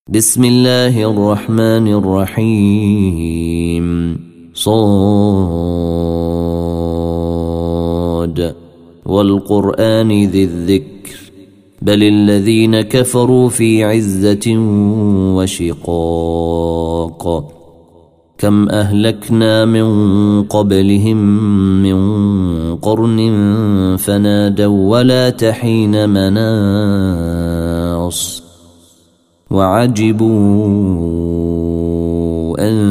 بسم الله الرحمن الرحيم صاد والقرآن ذي الذكر بل الذين كفروا في عزة وشقاق كم أهلكنا من قبلهم من قرن فنادوا ولا تحين مناص وعجبوا أن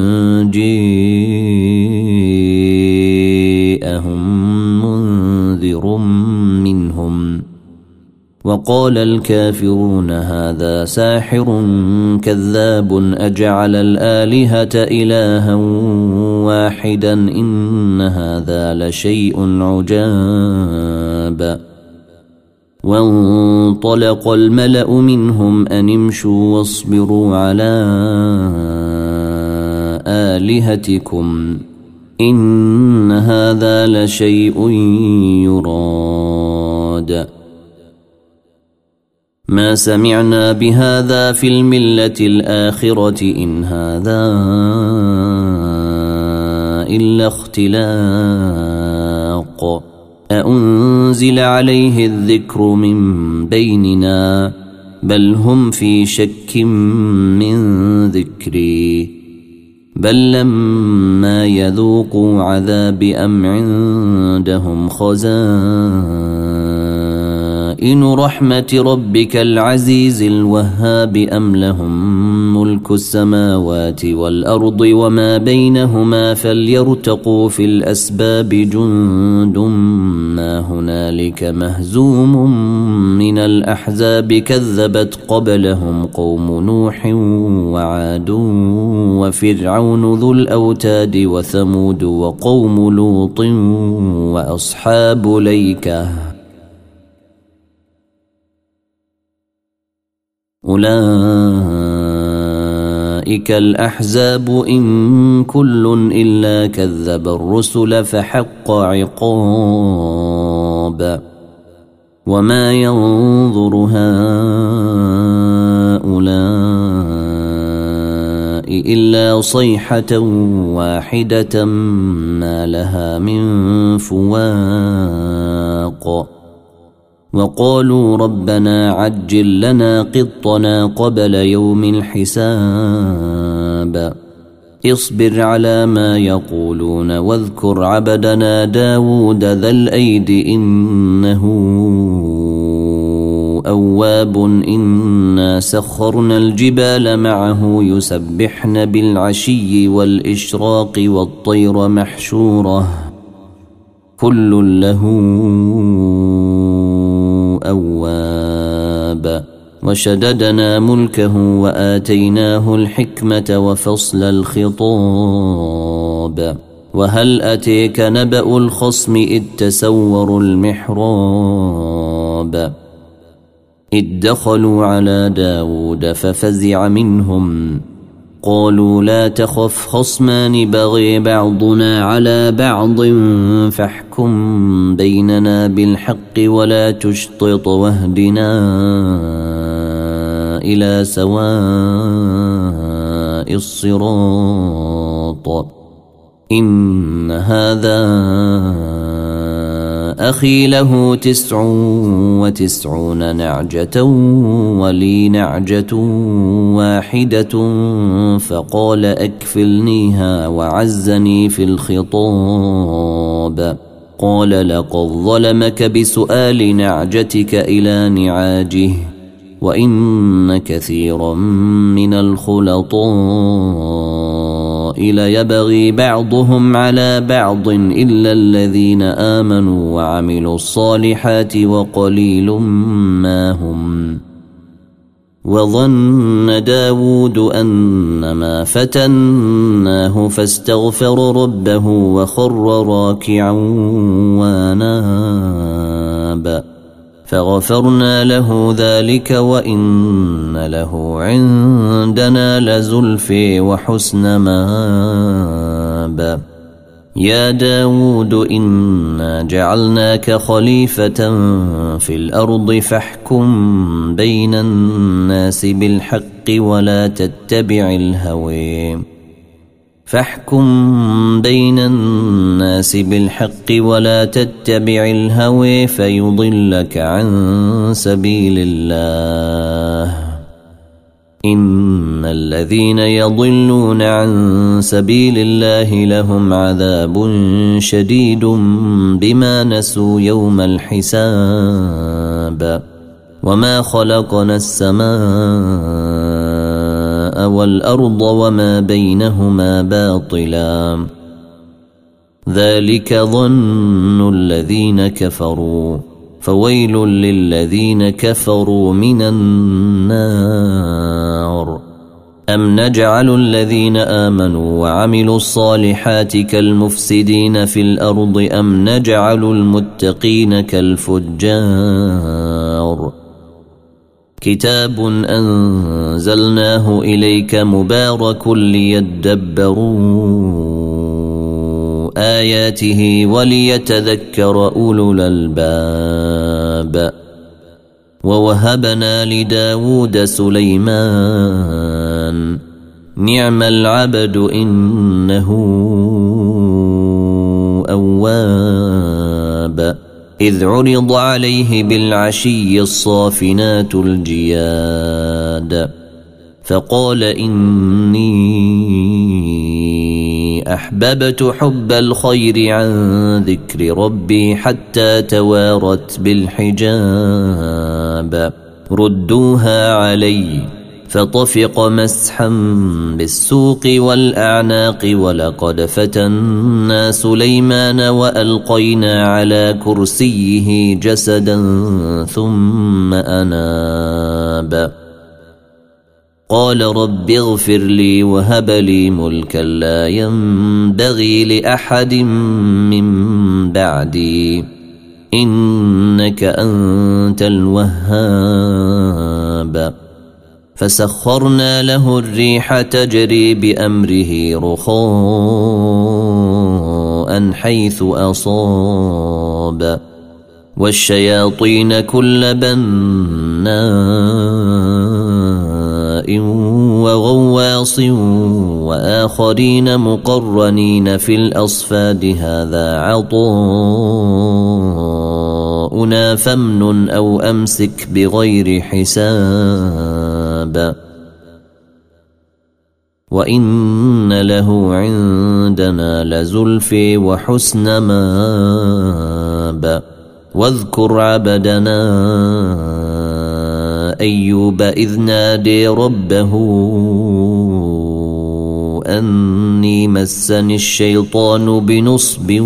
جاءهم منذر منهم وقال الكافرون هذا ساحر كذاب أجعل الآلهة إلها واحدا إن هذا لشيء عجاب وانطلق الملأ منهم أن امشوا واصبروا على آلهتكم إن هذا لشيء يراد ما سمعنا بهذا في الملة الآخرة إن هذا إلا اختلاق أأنزل عليه الذكر من بيننا بل هم في شك من ذكري بل لما يذوقوا عذاب أم عندهم خزائن رحمة ربك العزيز الوهاب أم لهم ملك السماوات والأرض وما بينهما فليرتقوا في الأسباب جند ما هنالك مهزوم من الأحزاب كذبت قبلهم قوم نوح وعاد وفرعون ذو الأوتاد وثمود وقوم لوط وأصحاب ليكة أولئك الأحزاب إن كل إلا كذب الرسل فحق عقاب وما ينظر هؤلاء إلا صيحة واحدة ما لها من فواق وقالوا ربنا عجل لنا قطنا قبل يوم الحساب اصبر على ما يقولون واذكر عبدنا داود ذا الأيد إنه أواب إنا سخرنا الجبال معه يسبحن بالعشي والإشراق والطير محشورة كل له أواب وشددنا ملكه وآتيناه الحكمة وفصل الخطاب وهل أتيك نبأ الخصم إذ تسوروا المحراب إذ دخلوا على داود ففزع منهم قالوا لا تخف خصمان بغي بعضنا على بعض فاحكم بيننا بالحق ولا تشطط واهدنا إلى سواء الصراط إن هذا أخي له 99 نعجة ولي نعجة واحدة فقال أكفلنيها وعزني في الخطاب قال لقد ظلمك بسؤال نعجتك إلى نعاجه وإن كثيرا من الخلطاء ليبغي بعضهم على بعض إلا الذين آمنوا وعملوا الصالحات وقليل ما هم وظن داود أنما فتناه فاستغفر ربه وخر راكعا واناب فغفرنا له ذلك وإن له عندنا لزلفى وحسن مآب يا داود إنا جعلناك خليفة في الأرض فاحكم بين الناس بالحق بالحق ولا تتبع الهوى فاحكم بين الناس بالحق ولا تتبع الهوى فيضلك عن سبيل الله إن الذين يضلون عن سبيل الله لهم عذاب شديد بما نسوا يوم الحساب وما خلقنا السماء والأرض وما بينهما باطلا ذلك ظن الذين كفروا فويل للذين كفروا من النار أم نجعل الذين آمنوا وعملوا الصالحات كالمفسدين في الأرض أم نجعل المتقين كالفجار كتاب أنزلناه إليك مبارك ليدبروا آياته وليتذكر أولو الألباب ووهبنا لداود سليمان نعم العبد إنه أواب إذ عرض عليه بالعشي الصافنات الجياد فقال إني أحببت حب الخير عن ذكر ربي حتى توارت بالحجاب ردوها علي فطفق مسحا بالسوق والأعناق ولقد فتنا سليمان وألقينا على كرسيه جسدا ثم أناب قال رب اغفر لي وهب لي ملكا لا ينبغي لأحد من بعدي إنك أنت الوهاب فسخرنا له الريح تجري بأمره رخاء حيث أصاب والشياطين كل بناء وغواص وآخرين مقرنين في الأصفاد هذا عطاؤنا فامنن أو أمسك بغير حساب وإن له عندنا لزلفي وحسن مآب واذكر عبدنا أيوب إذ نادي ربه أني مسني الشيطان بنصب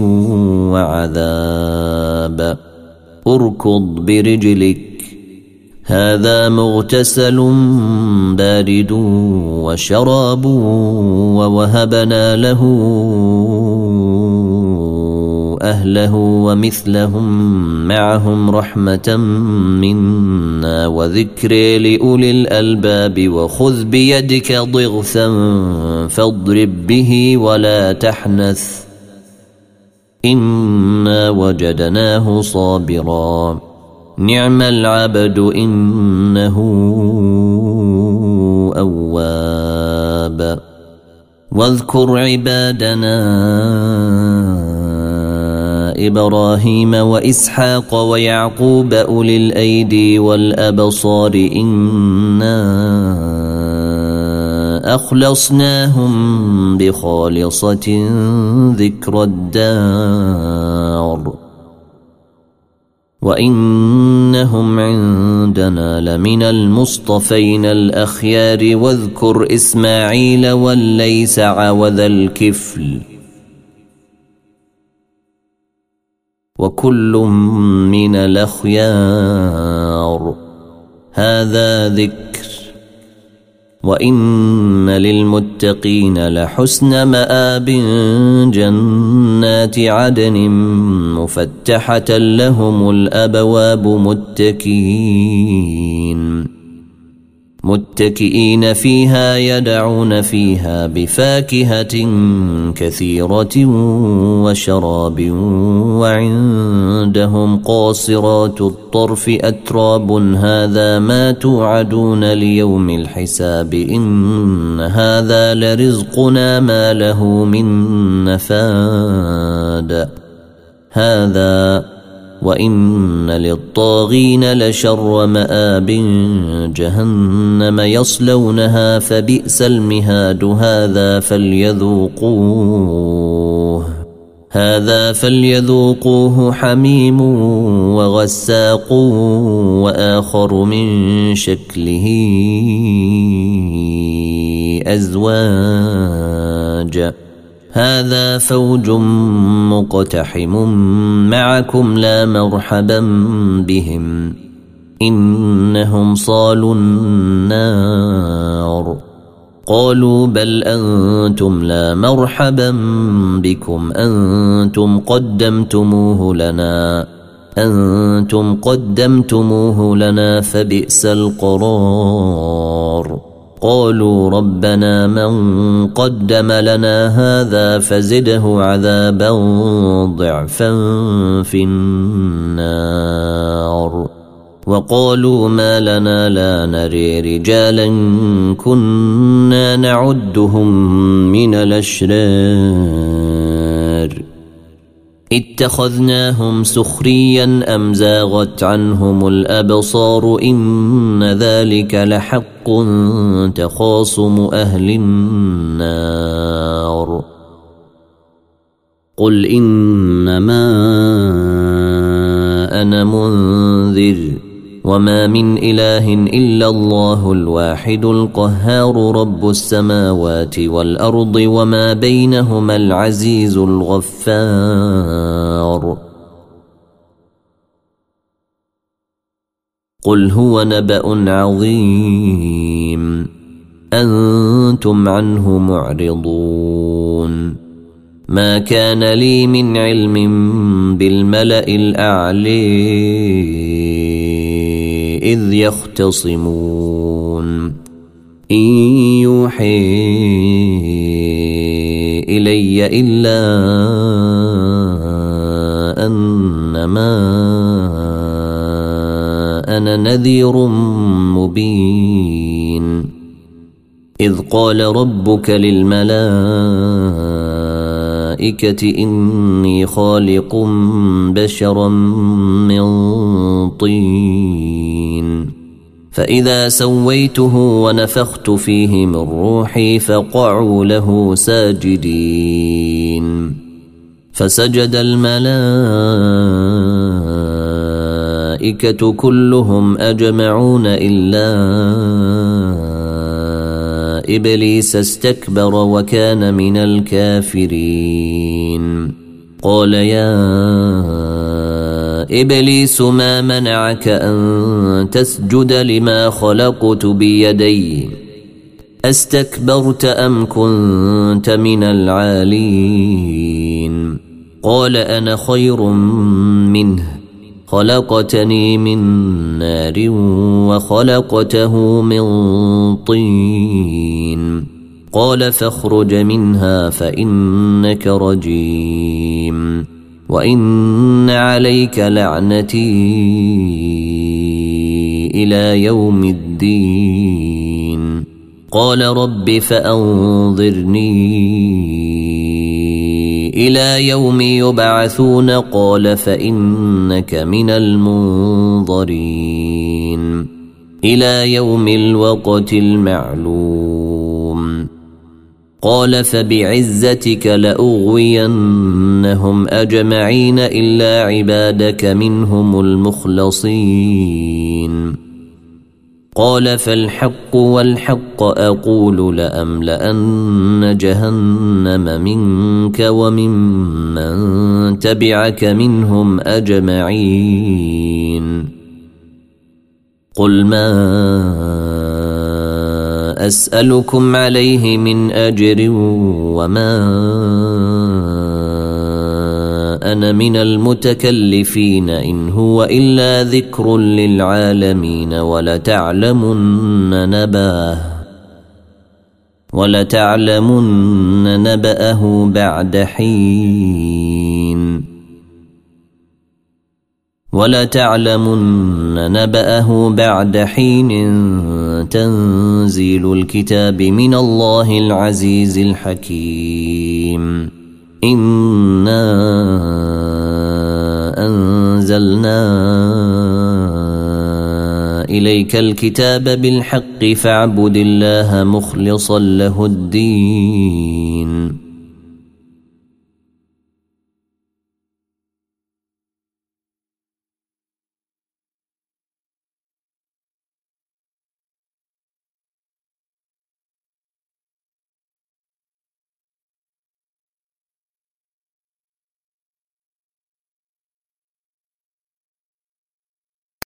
وعذاب اركض برجلك هذا مغتسل بارد وشراب ووهبنا له أهله ومثلهم معهم رحمة منا وذكر لأولي الألباب وخذ بيدك ضغثا فاضرب به ولا تحنث إنا وجدناه صابرا نعم العبد إنه أواب واذكر عبادنا إبراهيم وإسحاق ويعقوب أولي الأيدي والأبصار إنا أخلصناهم بخالصة ذكر الدار وإنهم عندنا لمن المصطفين الأخيار واذكر إسماعيل واليسع وذا الكفل وكل من الأخيار هذا ذكر وإن للمتقين لحسن مآب جنات عدن مفتحة لهم الأبواب متكئين متكئين فيها يدعون فيها بفاكهة كثيرة وشراب وعندهم قاصرات الطرف أتراب هذا ما توعدون ليوم الحساب إن هذا لرزقنا ما له من نفاد هذا وإن للطاغين لشر مآب جهنم يصلونها فبئس المهاد هذا فليذوقوه حميم وغساق وآخر من شكله أزواج هذا فوج مقتحم معكم لا مرحبا بهم إنهم صالوا النار قالوا بل أنتم لا مرحبا بكم أنتم قدمتموه لنا فبئس القرار قالوا ربنا من قدم لنا هذا فزده عذابا ضعفا في النار وقالوا ما لنا لا نري رجالا كنا نعدهم من الأشرار اتخذناهم سخريا أم زاغت عنهم الأبصار إن ذلك لحق تخاصم أهل النار قل إنما أنا منذر وما من إله إلا الله الواحد القهار رب السماوات والأرض وما بينهما العزيز الغفار قل هو نبأ عظيم أنتم عنه معرضون ما كان لي من علم بالملأ الأعلى إذ يختصمون إن يوحي إلي إلا أنما أنا نذير مبين إذ قال ربك للملائكة إني خالق بشرا من طين فإذا سويته ونفخت فيه من روحي فقعوا له ساجدين فسجد الملائكة كلهم أجمعون إلا إبليس استكبر وكان من الكافرين قال يا إبليس ما منعك أن تسجد لما خلقت بيدي أستكبرت أم كنت من العالين قال أنا خير منه خلقتني من نار وخلقته من طين قال فاخرج منها فإنك رجيم وإن عليك لعنتي إلى يوم الدين قال رب فأنظرني إلى يوم يبعثون قال فإنك من المنظرين إلى يوم الوقت المعلوم قال فبعزتك لأغوينهم أجمعين إلا عبادك منهم المخلصين قال فالحق والحق أقول لأملأن جهنم منك وممن تبعك منهم أجمعين قل ما أسألكم عليه من أجر وما كان من المتكلفين إن هو إلا ذكر للعالمين ولتعلمن نبأه بعد حين تنزيل الكتاب من الله العزيز الحكيم إنا أنزلنا إليك الكتاب بالحق فاعبد الله مخلصا له الدين